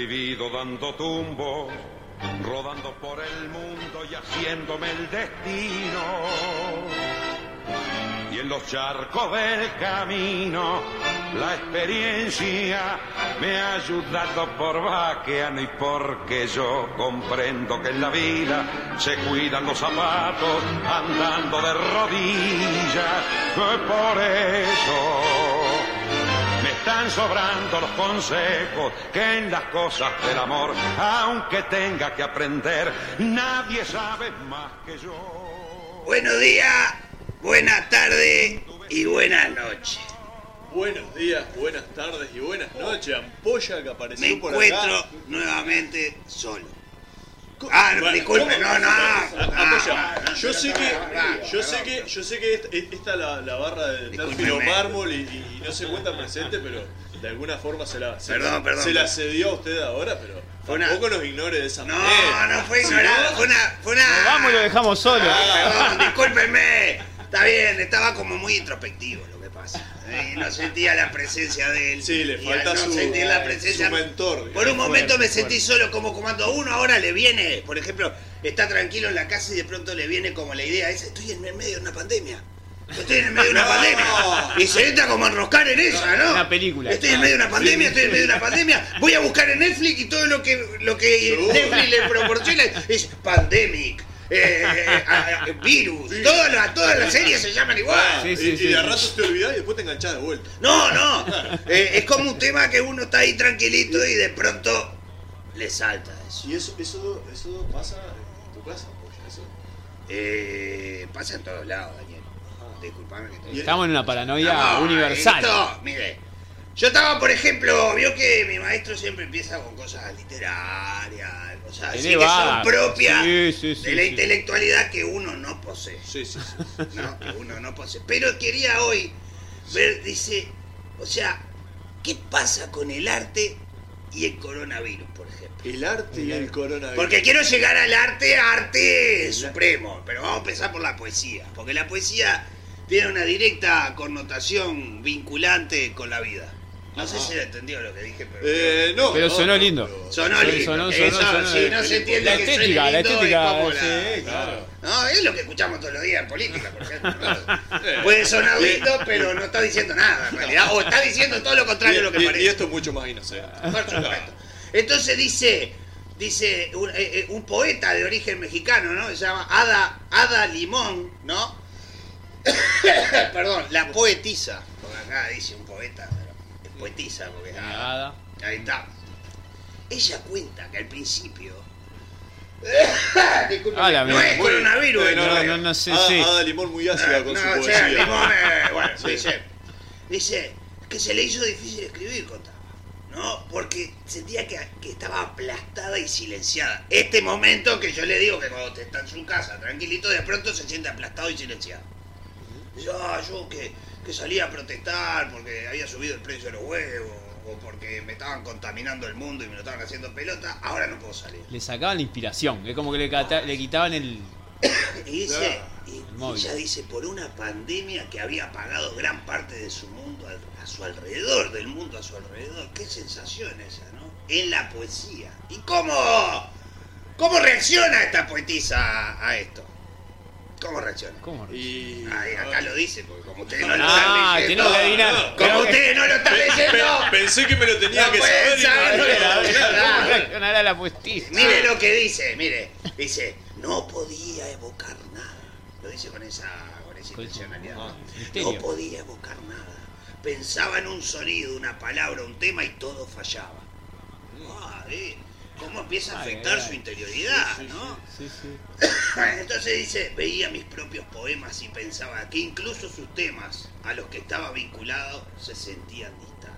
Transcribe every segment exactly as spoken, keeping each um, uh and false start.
vivido dando tumbos, rodando por el mundo y haciéndome el destino. Y en los charcos del camino, la experiencia me ha ayudado por vaqueano y porque yo comprendo que en la vida se cuidan los zapatos andando de rodillas. Por eso me están sobrando los consejos que en las cosas del amor, aunque tenga que aprender, nadie sabe más que yo. Buenos días, buenas tardes y buenas noches. Buenos días, buenas tardes y buenas noches. Ampolla que apareció Me por encuentro acá. nuevamente solo. Ah, no, Bueno, disculpe, ¿cómo? no, no. Ampolla, Ah, yo sé ah, que, ah, yo ah, sé que, yo sé que esta, esta la, la barra de Discúlpeme. Térfilo Mármol y, y, y no se cuenta presente, pero de alguna forma se la, se, Perdón, perdón, se la perdón. cedió a usted ahora, pero Fue una- tampoco nos ignore de esa No, manera. no fue Si ignorado, no- fue una, fue una. Nos vamos y lo dejamos solo. Perdón, discúlpenme. Está bien, estaba como muy introspectivo lo que pasa. Eh, no sentía la presencia de él. Sí, le Y falta al no su- sentir la presencia, su mentor, Por digamos. un momento Fuerte, me sentí solo como comando uno, ahora le viene, por ejemplo, está tranquilo en la casa y de pronto le viene como la idea esa, estoy en el medio de una pandemia. Estoy en el medio de una No. pandemia. Y se entra como a enroscar en esa, ¿no? Una película. Estoy en medio de una pandemia, estoy en medio de una pandemia. Voy a buscar en Netflix y todo lo que, lo que Seguro. Netflix le proporciona es pandemic. Eh, eh, a- a- virus, todas las, todas las series se llaman igual. Sí, sí, y, sí, y de a sí. ratos te olvidás y después te enganchás de vuelta. No, no, eh, es como un tema que uno está ahí tranquilito y de pronto le salta eso. Y eso, eso, eso pasa en tu casa, Ampolla, eso. Eh, pasa en todos lados, Daniel. Disculpame que te... Y- Estamos en una paranoia No, universal. esto, mire, yo estaba, por ejemplo, vio que mi maestro siempre empieza con cosas literarias, cosas así que Elevadas. son propias Sí, sí, sí, de la sí. intelectualidad que uno no posee. Sí, sí, sí. No, que uno no posee. Pero quería hoy ver, dice, o sea, ¿qué pasa con el arte y el coronavirus, por ejemplo? El arte y el coronavirus. Porque quiero llegar al arte, arte supremo, pero vamos a empezar por la poesía, porque la poesía tiene una directa connotación vinculante con la vida. No sé si lo entendió lo que dije, pero... Eh, no. Pero no, sonó no, lindo. pero- Sonó Sonó, lindo. sonó, Eso, sonó, sonó si de- no se entiende la que estética, suene la lindo, es estética, como la- sí, claro. No, es lo que escuchamos todos los días en política, por ejemplo. ¿no? Puede sonar lindo, pero no está diciendo nada, en realidad. O está diciendo todo lo contrario a lo que Y, y, parece. y esto es mucho más inocente. Por supuesto. Entonces dice, dice un, eh, eh, un poeta de origen mexicano, ¿no? Se llama Ada, Ada Limón, ¿no? Perdón, la poetisa. Porque acá dice un poeta, pero es poetisa, porque ah, Nada. ahí está. Ella cuenta que al principio. Disculpe, Ah, la no mierda. es coronavirus. Eh, no, No, es- no, no sé, Ada, sí. Ada Limón muy ácida con no, su o poesía. sea, Limón, eh, bueno, Sí. dice, dice que se le hizo difícil escribir, contaba, ¿no? Porque sentía que, que estaba aplastada y silenciada. Este momento que yo le digo que cuando te está en su casa, tranquilito, de pronto se siente aplastado y silenciado. Dice, ah, yo que, que salía a protestar porque había subido el precio de los huevos, o porque me estaban contaminando el mundo y me lo estaban haciendo pelota, ahora no puedo salir. Le sacaban la inspiración. Es como que le, cata- le quitaban el. Y dice, y móvil. ella dice, por una pandemia que había apagado gran parte de su mundo al- a su alrededor, del mundo a su alrededor. Qué sensación esa, ¿no? En la poesía. ¿Y cómo, cómo reacciona esta poetisa a esto? ¿Cómo reacciona? ¿Cómo? Y... Ay, acá lo dice, porque como ustedes no lo Ah, están leyendo. tenemos que adivinar. Como Tenemos que- ustedes no lo están Pe- leyendo. pe- pensé que me lo tenía No que pueden saber. y- saber, A ver, a ver, Claro. ¿cómo reaccionará la poetisa? Mire lo que dice, mire. Dice, no podía evocar nada. Lo dice con esa, con esa Con- intencionalidad. ah, ¿no? misterio. No podía evocar nada. Pensaba en un sonido, una palabra, un tema y todo fallaba. Ah, eh, ¿Cómo empieza a Ay, afectar ay, su ay. interioridad, Sí, sí, no? Sí, sí. Entonces dice, veía mis propios poemas y pensaba que incluso sus temas a los que estaba vinculado se sentían distantes.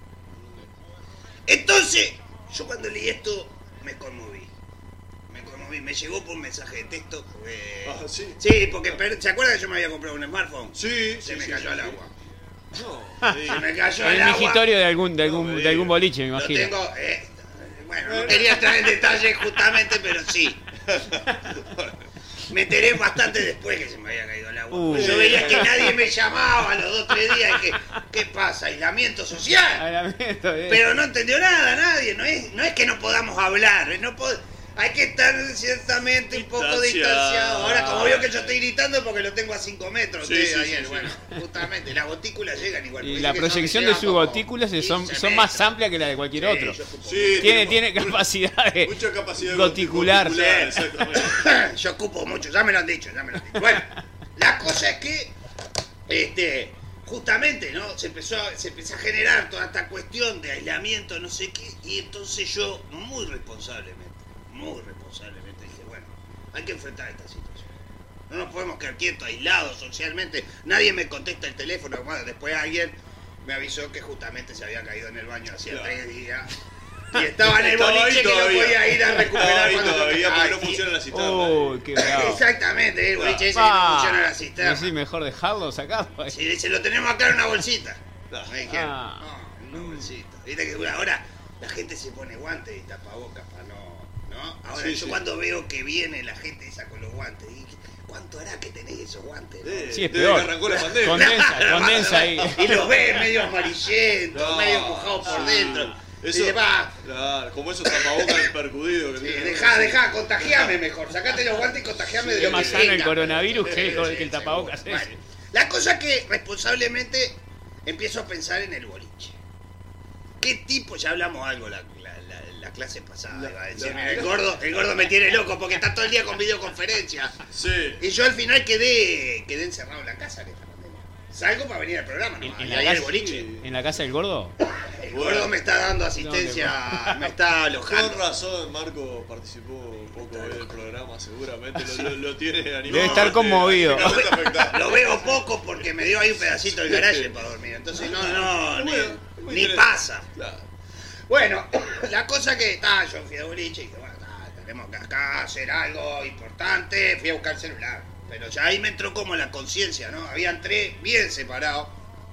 Entonces, yo cuando leí esto me conmoví. Me conmoví, me llegó por un mensaje de texto. Porque... Ah, ¿sí? Sí, porque per- ¿se acuerdan que yo me había comprado un smartphone? Sí, Se sí, me sí, cayó sí, al sí. agua. No, sí. Se me cayó al El agua. migitorio de algún, de algún, No me de algún diga. boliche, me Lo imagino. tengo, eh, bueno, no quería entrar en detalle justamente, pero sí. Me enteré bastante después que se me había caído el agua. Uh. Yo veía que nadie me llamaba a los dos o tres días. Y que, ¿qué pasa? ¿Aislamiento social? Aislamiento, eh. Pero no entendió nada nadie. No es, no es que no podamos hablar. No pod- hay que estar ciertamente un poco Distanciado. distanciado. Ahora, como veo que yo estoy gritando porque lo tengo a cinco metros. Sí, ustedes, sí, Daniel, sí, bueno, justamente, las gotículas llegan igual. Y porque la dicen que proyección son- de llegan sus como gotículas son, quince son más metros. amplias que la de cualquier Sí, otro. yo ocupo Sí, Tiene, tenemos tiene capacidad de mucha capacidad goticular. goticular, exactamente. Yo ocupo mucho, ya me lo han dicho, ya me lo han dicho. Bueno, la cosa es que, este, justamente, ¿no? Se empezó, a, se empezó a generar toda esta cuestión de aislamiento, no sé qué, y entonces yo, muy responsablemente, muy responsablemente, dije, bueno, hay que enfrentar esta situación. No nos podemos quedar quietos, aislados socialmente. Nadie me contesta el teléfono. Bueno, después alguien me avisó que justamente se había caído en el baño hacía Claro. tres días. Y estaba en el Estaba ahí boliche que no todavía. podía ir a Estaba recuperar ahí cuando todavía porque no Ay, y- funciona la cisterna. Uy, qué bravo. Exactamente, el boliche ese que no Ah, funciona la cisterna. sí, mejor dejarlo, sacarlo. ahí. Si se lo tenemos acá en una bolsita. Ah. Me dijeron, Ah. no, en una bolsita. Viste que ahora la gente se pone guantes y tapabocas para no, ¿no? Ahora Sí, yo sí. cuando veo que viene la gente esa con los guantes, y ¿cuánto hará que tenés esos guantes? no? Eh, Sí, es desde peor. que arrancó la pandemia. Condensa, condensa ahí. Y los ves medio amarillentos, No, medio empujados por sí. dentro. Eso, Dice, va, claro, como esos tapabocas percudidos que sí, tienen. dejá, dejá, contagiame mejor. Sacate los guantes y contagiame de Es lo más que sano el tenga. coronavirus que el, Sí, que el tapabocas seguro. ese. Bueno, la cosa que responsablemente empiezo a pensar en el boliche. ¿Qué tipo? Ya hablamos algo la, la, la, la clase pasada. La- iba a decir, la- mira, el gordo, el gordo me tiene loco porque está todo el día con videoconferencia. Sí. Y yo al final quedé, quedé encerrado en la casa en esta pandemia. Salgo para venir al programa, ¿no? En- en Y la ahí en el casa- boliche. ¿En la casa del gordo? El gordo me está dando asistencia, me está Con alojando. razón, Marco participó un poco del programa, seguramente lo, lo, lo tiene animado. Debe estar conmovido. anímicamente afectado. Lo veo poco porque me dio ahí un pedacito del garaje para dormir. Entonces no, no, ni, Bueno, muy ni interesante. pasa. Claro. Bueno, la cosa que está, yo fui a boliche y dije, bueno, ta, tenemos que acá hacer algo importante. Fui a buscar el celular. Pero ya ahí me entró como la conciencia, ¿no? Habían tres bien separados.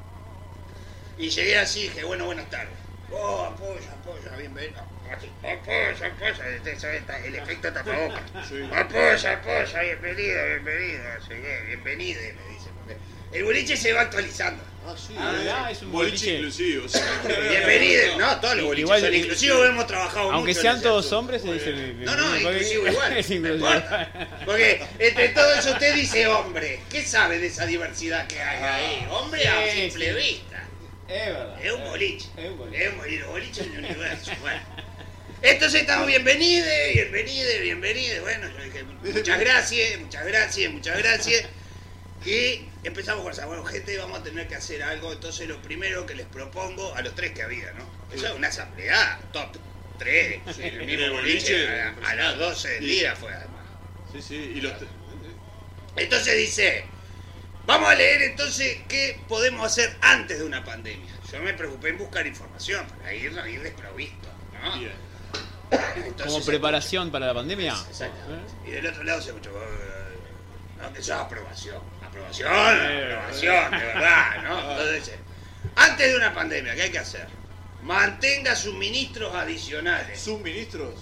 Y llegué así y dije, bueno, buenas tardes. Oh, apoya, apoya, bienvenido. Apoya, apoya, este, este, este, el efecto tapabocas. Sí. Apoya, apoya, bienvenido, bienvenido. Llegué, bienvenido, me dice. El boliche se va actualizando. Ah, sí. Ah, eh. ya, es un boliche boliche. inclusivo. Sí. Bienvenido, no, todos los boliches Igual- son inclusivos, hemos trabajado Aunque mucho en sean ese todos asunto. hombres, se dice. No, no, inclusivo igual. Es no inclusivo. importa. Porque entre todo eso usted dice hombre. ¿Qué sabe de esa diversidad que hay ahí? Hombre a Sí, simple sí. vista. Es verdad. Es un boliche. Es un boliche. Es un boliche, boliche en el universo. Bueno. Entonces estamos bienvenidos, bienvenidos, bienvenidos. Bueno, yo dije, muchas gracias, muchas gracias, muchas gracias. Y empezamos con esa, bueno, gente, vamos a tener que hacer algo. Entonces lo primero que les propongo, a los tres que había, ¿no? Eso es una asamblea, top tres, Sí, en el en mismo el boliche, boliche, a, a las doce del día fue además. Sí, sí. Y los. Entonces dice, vamos a leer entonces qué podemos hacer antes de una pandemia. Yo me preocupé en buscar información para ir, ir desprovisto, ¿no? Bien. Entonces, Como preparación para la pandemia. Exacto. ¿Eh? Y del otro lado se escuchó, eh, no, que eso es aprobación. Aprobación, aprobación, de verdad, ¿no? Entonces dice, antes de una pandemia, ¿qué hay que hacer? Mantenga suministros adicionales. ¿Suministros?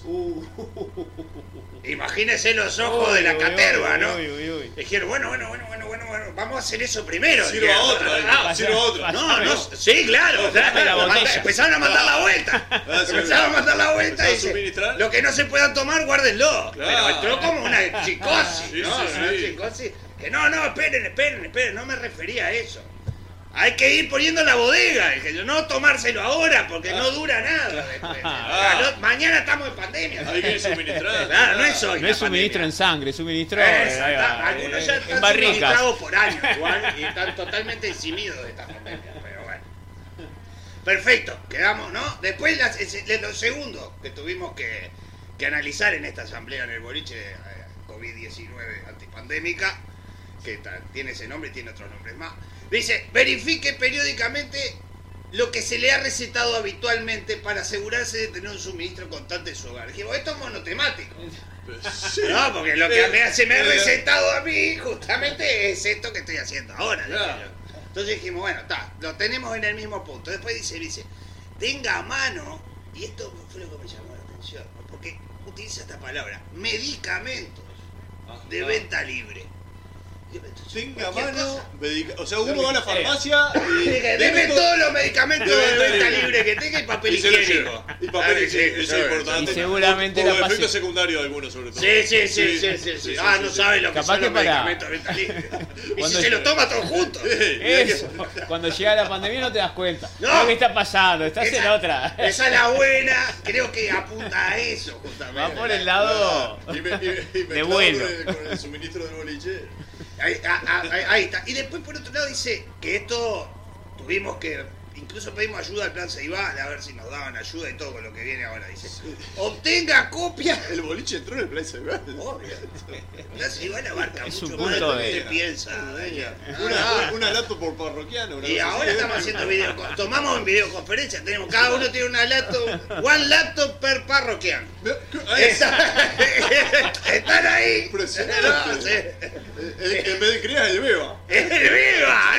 Imagínese los ojos de la Uy, uy, caterva, ¿no? uy, uy, uy. Dijeron, bueno, bueno, bueno, bueno, bueno, bueno, vamos a hacer eso primero. Sirva dijeron. otra, Ah, sirva otra. No, no, sí, claro. Dame la Manda- botella. Empezaron a mandar la vuelta. Ah, sí, Empezaron a mandar la vuelta Empezaron y a dice, suministrar. lo que no se puedan tomar, guárdenlo. Claro. Pero entró como una psicosis, Sí, ¿no? sí, Una sí. psicosis. Que no, no, esperen, esperen, esperen, no me refería a eso. Hay que ir poniendo la bodega, dije yo, no tomárselo ahora porque no dura nada después. Ah. No, mañana estamos en pandemia. Hay que ir suministrando. Claro, no es hoy. No la es suministro pandemia. en sangre, es suministro Esa, ahí va, está- algunos ya eh, están en barricas. suministrados por años igual y están totalmente eximidos de esta pandemia, pero bueno. Perfecto, quedamos, ¿no? Después las- es- lo segundo que tuvimos que, que analizar en esta asamblea en el boliche eh, COVID diecinueve antipandémica, que ta- tiene ese nombre y tiene otros nombres más, dice, verifique periódicamente lo que se le ha recetado habitualmente para asegurarse de tener un suministro constante en su hogar. Dijimos, esto es monotemático. Sí. No, porque lo que Eh, me- se me ha eh, recetado a mí justamente es esto que estoy haciendo ahora. dije Claro. yo. Entonces dijimos, bueno, está, lo tenemos en el mismo punto. Después dice, dice, tenga a mano, y esto fue lo que me llamó la atención, ¿no? Porque utiliza esta palabra, medicamentos de Ah. venta libre. Tenga Cualquier mano, cosa. medica- o sea, uno va a la farmacia y Deme deme todo- todos los medicamentos de de venta venta libre. libre que tenga y papel y se lo higiénico. lleva. Y papel Ah, higiénico, sí, eso es sí, importante. Y seguramente por, la por pase- efectos secundarios de algunos, sobre todo. Sí, sí, sí, sí, sí, sí. Ah, no sí. sabe lo que Capaz son que los para- medicamentos de venta libre. Y Cuando- si se los toma todos juntos. Eso. Cuando llega la pandemia no te das cuenta. No. Lo que está pasando, estás en Esa- otra. Esa es la buena, creo que apunta a eso justamente. Va por el lado Y me, y me- y me de clavo bueno. de- con el suministro del boliche. Ahí, ah, ah, ahí- ahí está. Y después por otro lado dice que esto tuvimos que, incluso pedimos ayuda al plan Ceibal, a ver si nos daban ayuda y todo con lo que viene ahora. Dice, obtenga copia. El boliche entró en el Plaza Igual. Obvio. El plan Ceibal abarca Es mucho un más de punto lo que de- usted piensa. Daniel. Una, Ah, una laptop por parroquiano. una Y cosa ahora así. estamos haciendo video, tomamos en videoconferencia, tenemos, cada uno tiene una laptop, one laptop per parroquiano. Ahí Está- Están ahí. Impresionante. No, sí. El- En vez de criar el beba. ¡Es el viva!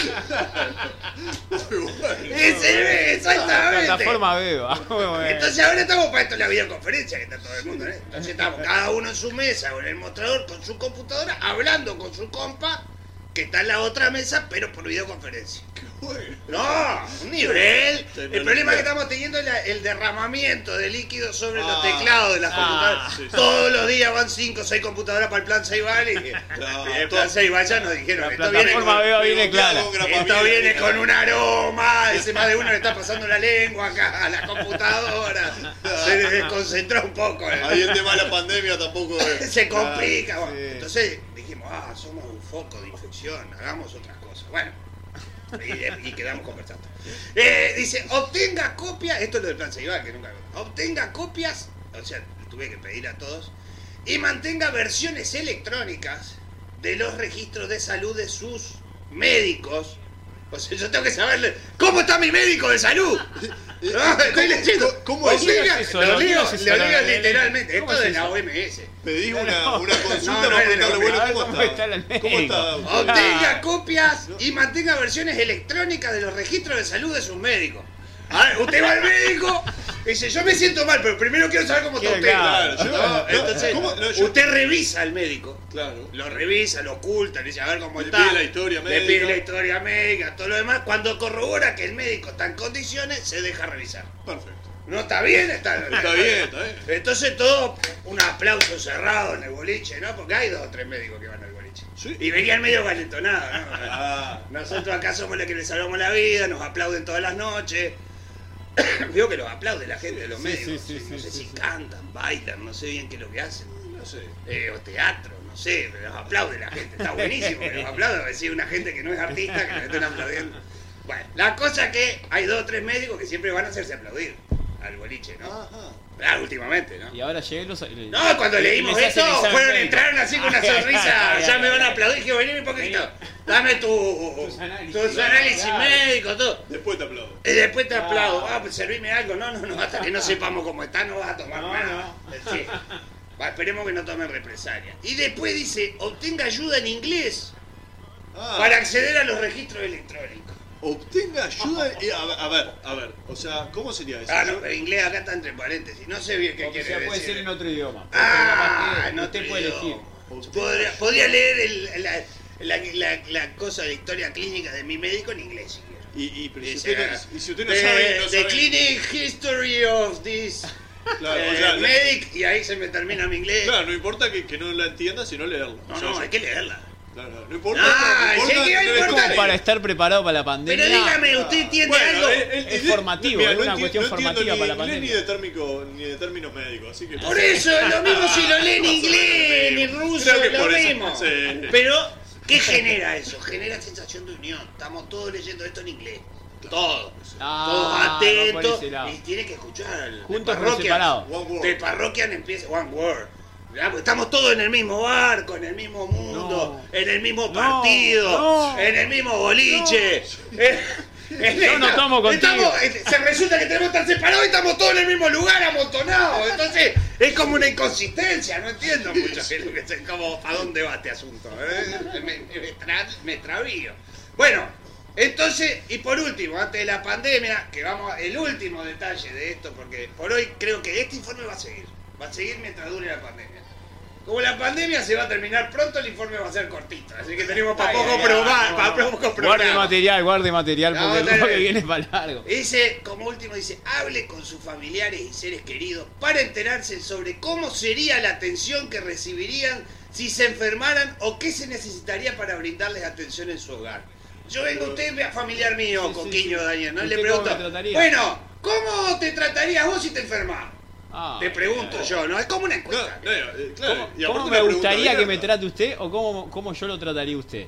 Muy bueno. ¡Es el viva! Exactamente. Plataforma Beba. Muy bueno. Entonces ahora estamos para esto en la videoconferencia, que está todo el mundo, ¿eh? Entonces estamos cada uno en su mesa o en el mostrador con su computadora, hablando con su compa, que está en la otra mesa, pero por videoconferencia. Bueno. No, un nivel. El Tecnología. problema que estamos teniendo es la- el derramamiento de líquido sobre los Ah. teclados de las Ah, computadoras. sí, sí. Todos los días van cinco o seis computadoras para el plan Ceibal y, Claro, y el todo- plan Ceibal ya nos dijeron La que esto viene plataforma con, Beba viene Pegoteado, clara. grapamiento. esto viene con un aroma, ese más de uno le está pasando la lengua acá a la computadora. Se le desconcentró un poco. ¿eh? Ahí el tema de la pandemia tampoco es. Se complica. Bueno, sí. entonces dijimos, ah, somos un foco de infección, hagamos otras cosas. Bueno, y, y quedamos conversando. Eh, dice, obtenga copias, esto es lo del plan Ceibal, que nunca obtenga copias, o sea, tuve que pedir a todos, y mantenga versiones electrónicas de los registros de salud de sus médicos. O sea, yo tengo que saberle, ¿cómo está mi médico de salud? No, estoy leyendo. ¿Cómo es? Obtenga- ¿Quién es eso? Lo ¿Quién digo, es eso? lo digo ¿Cómo literalmente, es esto es de eso? la O M S. Pedís una, una consulta No, no para es de la preguntarle, bueno, A ver ¿cómo cómo está? está el médico. ¿Cómo está? Obtenga copias y mantenga versiones electrónicas de los registros de salud de sus médicos. A ver, usted va al médico y dice, yo me siento mal, pero primero quiero saber cómo está Quiero usted. claro, yo- No, no, entonces, ¿cómo? No, yo- usted revisa al médico. Claro. Lo revisa, lo oculta, le dice a ver cómo Le está. pide la historia Le médica. pide la historia médica, todo lo demás. Cuando corrobora que el médico está en condiciones, se deja revisar. Perfecto. ¿No está bien? Está, Está bien, está bien. Entonces todo un aplauso cerrado en el boliche, ¿no? Porque hay dos o tres médicos que van al boliche. Sí. Y venían medio galentonados, ¿no? Ah, Nosotros acá somos los que les salvamos la vida, nos aplauden todas las noches. Veo que los aplaude la gente de los Sí, médicos. sí, sí, no sí, sé sí, si sí. cantan, bailan, no sé bien qué es lo que hacen. no sé. Eh, o teatro, no sé, pero los aplaude la gente. Está buenísimo que los aplaude, decir una gente que no es artista que nos estén aplaudiendo. Bueno, la cosa que hay dos o tres médicos que siempre van a hacerse aplaudir al boliche, ¿no? Ajá. Claro, últimamente, ¿no? Y ahora llegué los. No, cuando leímos les hacen esto, examen fueron, médico. entraron así con una Ay, ay, sonrisa, ay, ya ay, me van a ay. aplaudir, dije, vení un poquito, dame tu, Tus análisis. tus análisis Claro. médicos, todo. Después te aplaudo. Y después te Ah. aplaudo, ah, pues servime algo, no, no, no, hasta que no sepamos cómo está, no vas a tomar No, nada. Sí. Va, esperemos que no tomen represalia. Y después dice, obtenga ayuda en inglés Ah, para acceder a los registros electrónicos. obtenga ayuda. y a, ver, a ver, a ver. O sea, ¿cómo sería eso? Ah, no, pero inglés acá está entre paréntesis, no sé bien qué Porque quiere se puede decir. ser en otro idioma. Ah, no no usted te puede digo. elegir. Podría, podría leer el- la, la, la, la cosa de historia clínica de mi médico en inglés, si quiero. Y, y, pero si Dice, usted no, y si usted no the, sabe, no the sabe. clinic history of this Claro, eh, o sea, la- medic, y ahí se me termina mi inglés. claro, no importa que, que no la entienda, sino leerla. No, O sea, no, yo- hay que leerla. Claro, no, no importa. Ah, no importa sí que que no importa. escuche. Como para estar preparado para la pandemia. Pero dígame, ¿usted entiende Bueno, algo? él- él- Es él- formativo, mira, es no una enti- cuestión no entiendo formativa ni para la inglés pandemia. Ni de, térmico, ni de términos médicos, así que. Por eso es lo mismo si lo lee en inglés, ni ruso, Creo que es lo por eso, mismo. sí. Pero, ¿qué genera eso? Genera sensación de unión. Estamos todos leyendo esto en inglés. Todos. Ah, todos va por atentos. ese lado. Y tiene que escuchar. al- de Juntos pero parroquias. separados. One word. De parroquian empieza. One word. ¿Verdad? Porque estamos todos en el mismo barco, en el mismo mundo, No. en el mismo No, partido, no. en el mismo boliche. Eh, Yo no tomo contigo. estamos- eh, se resulta que tenemos que estar separados y estamos todos en el mismo lugar, amontonados. Entonces, es como una inconsistencia, no entiendo mucho qué es lo que se- como, a dónde va este asunto. ¿eh? Me, me, tra- me travío. Bueno, entonces, y por último, antes de la pandemia, que vamos a- el último detalle de esto, porque por hoy creo que este informe va a seguir. Va a seguir mientras dure la pandemia. Como la pandemia se va a terminar pronto, el informe va a ser cortito. Así que tenemos para poco probar, para poco Guarde programa. material, guarde material, No, porque dale. lo que viene es para largo. Dice, como último, dice, hable con sus familiares y seres queridos para enterarse sobre cómo sería la atención que recibirían si se enfermaran o qué se necesitaría para brindarles atención en su hogar. Yo vengo, usted es familiar mío, Sí, sí, Coquiño, sí. Daniel, ¿no? ¿Usted Le pregunto, cómo me trataría? bueno, ¿cómo te tratarías vos si te enfermas? Ah, Te pregunto eh, yo, ¿no? Es como una No, encuesta. no, eh, claro, ¿Cómo, y aparte cómo una me pregunta gustaría que me abierta. trate usted o cómo, cómo yo lo trataría a usted?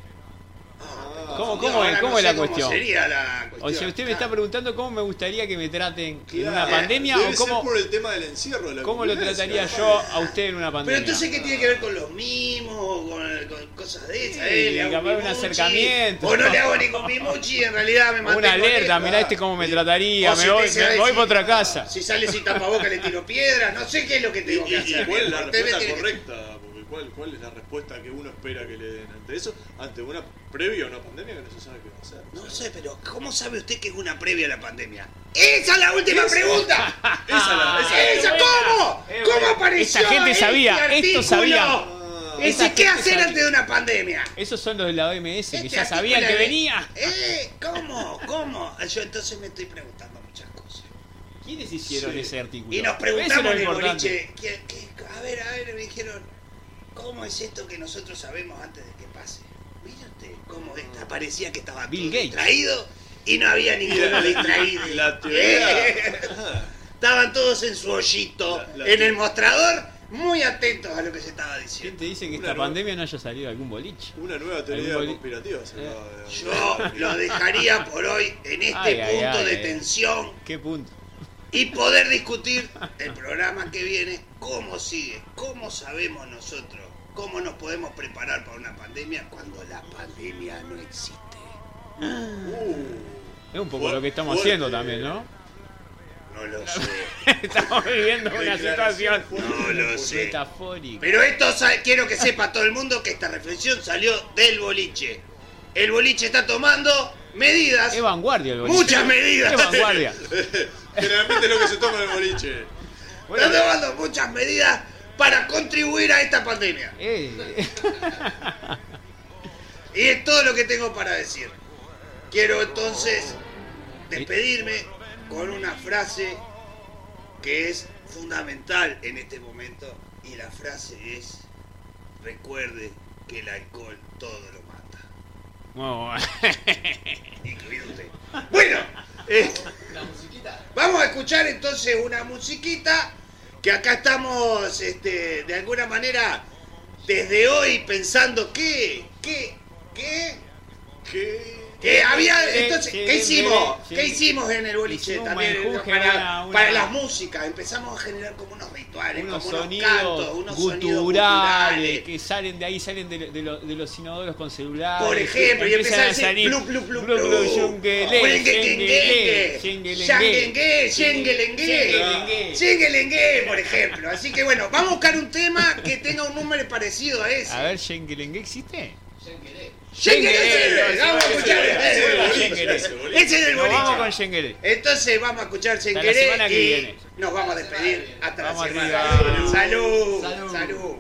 Ah, ¿Cómo- no, cómo es- ahora cómo no es la sé cómo cuestión? sería la cuestión. O sea, usted me está preguntando cómo me gustaría que me traten en Claro, una pandemia debe o cómo, ser por el tema del encierro, de la cómo lo convivencia. trataría yo a usted en una Pero pandemia. entonces, ¿qué tiene que ver con los mimos o con, con cosas de esas? Sí, eh? ¿Le hago capaz un mimuchi? acercamiento. O no le hago ningún mimuchi, en realidad me mantengo Una alerta, lejos. mirá este cómo me trataría, O me si voy, te sabe me voy si- para otra casa. Si sale sin tapabocas le tiro piedras, no sé qué es lo que Y, tengo que y- y hacer. cuál es la Usted me respuesta tiene que- correcta, porque cuál, cuál es la respuesta que uno espera que le den ante eso, ante una previa a una pandemia que no se sabe qué va a hacer. No O sea, sé, pero ¿cómo sabe usted que es una previa a la pandemia? ¡Esa es la última pregunta! esa la- esa- ¡Esa! ¿Cómo? Es ¿Cómo buena. apareció Esta gente este sabía, esto artículo? sabía. Ese, Esta ¿qué gente hacer sabía. antes de una pandemia? Esos son los de la O M S que Este ya sabían artículo que de- venía. ¿Eh? ¿Cómo? ¿Cómo? Yo entonces me estoy preguntando muchas cosas. ¿Quiénes hicieron Sí. ese artículo? Y nos Eso preguntamos es lo en el importante. boliche, ¿qué- qué- a ver, a ver, me dijeron, ¿cómo es esto que nosotros sabemos antes de que pase? Mire usted, cómo está, parecía que estaba Bill todo Gates. distraído y no había ninguno distraído. La teoría. Eh, Estaban todos en su hoyito, La- la- en el mostrador, muy atentos a lo que se estaba ¿Quién diciendo. te dice que Una esta nueva- pandemia no haya salido de algún boliche? Una nueva teoría Algún boli- conspirativa se Eh. acaba de- Yo lo dejaría por hoy en este Ay, ay, punto ay, de ay. tensión ¿Qué punto? y poder discutir el programa que viene, cómo sigue, cómo sabemos nosotros, cómo nos podemos preparar para una pandemia cuando la pandemia no existe. Es un poco Fuerte, lo que estamos fuerte. haciendo también, ¿no? No lo sé, Estamos viviendo una situación no lo sé. metafórica. Pero esto sa- quiero que sepa todo el mundo que esta reflexión salió del boliche. El boliche está tomando medidas, Es vanguardia el boliche. muchas medidas. Es vanguardia. Generalmente es lo que se toma en el boliche. Está tomando muchas medidas para contribuir a esta pandemia. Eh, Y es todo lo que tengo para decir. Quiero entonces despedirme con una frase que es fundamental en este momento. Y la frase es: recuerde que el alcohol todo lo mata. bueno, Incluido usted. Bueno, eh, vamos a escuchar entonces una musiquita. Que acá estamos, este, de alguna manera, desde hoy pensando que, que, que, ¿Qué? que había, Eh, entonces, sí, ¿qué hicimos? sí. ¿Qué hicimos en el boliche Hicimos un también? menjuje, Para, una- una- para las músicas, empezamos a generar como unos rituales, unos como unos sonidos cantos, unos sonidos guturales guturales. que salen de ahí, salen de, de lo- de los inodoros con celulares. Por ejemplo, y empiezan empezar a decir plu, plu, plu, Blu, blu, plu. yunguelé, Orenguenguengue, yenguelé, yanguengue, yenguelengue, yenguelengue, yenguelengue. yenguelengue, por ejemplo. Así que bueno, vamos a buscar un tema que tenga un número parecido a ese. A ver, yenguelengue existe. Yenguelengue, vamos a escuchar Ese es el boliche, Yenguelé. ese boliche. ese es el Nos vamos con boliche. yenguelé. Entonces vamos a escuchar la Yenguelé semana que y viene. nos vamos a despedir hasta Vamos la semana. arriba. Salud, Salud. salud.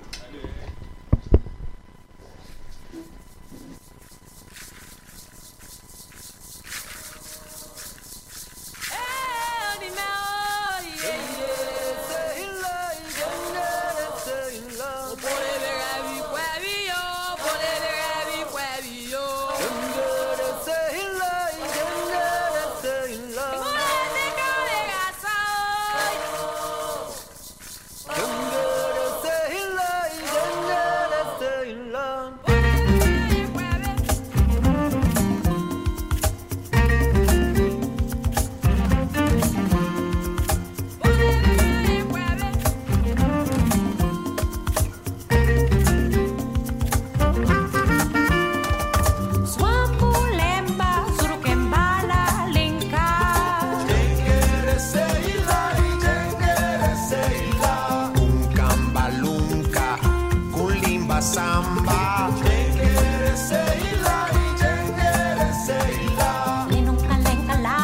Samba.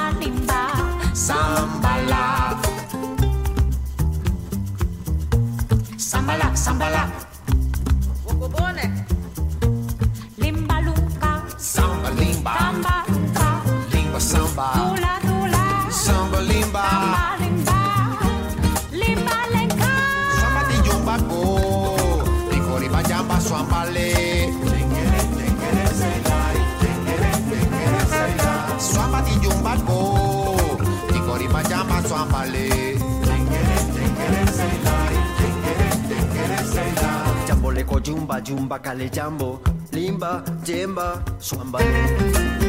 Samba la. swambale. Swamba di jumba go, ikori pajama swambale. Jambole ko jumba jumba kale jambo, limba jemba swambale.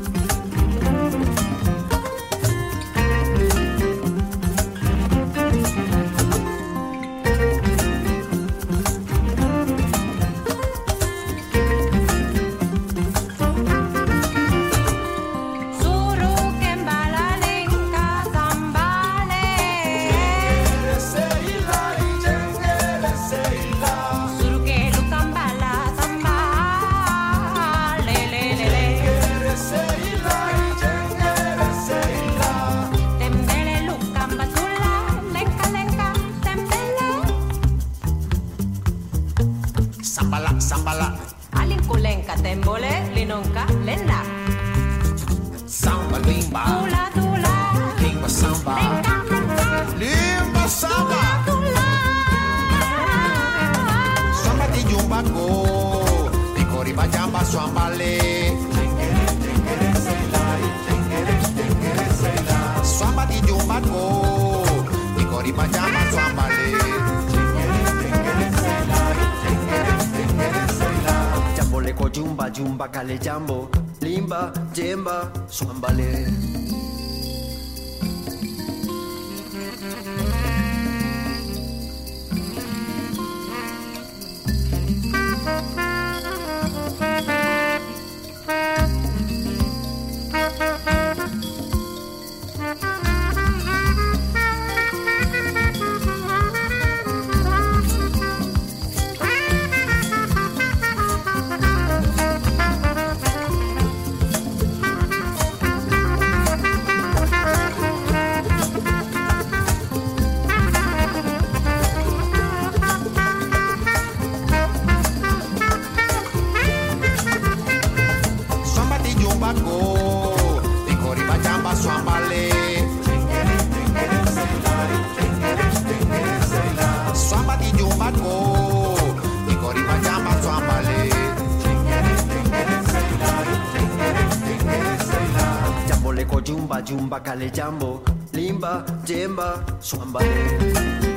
Sambala, alinkulenka tembole, linonka lenda. Samba limba, Tula tula, limba samba, lenka lenka, limba samba. tula. Samba di jumba go, ikori pajama swambale. Samba di jumba go, ikori pajama swambale. Jambole ko jumba jumba kale jambo, limba jemba swambale. Jumba jumba kale jambo, limba jemba swambale.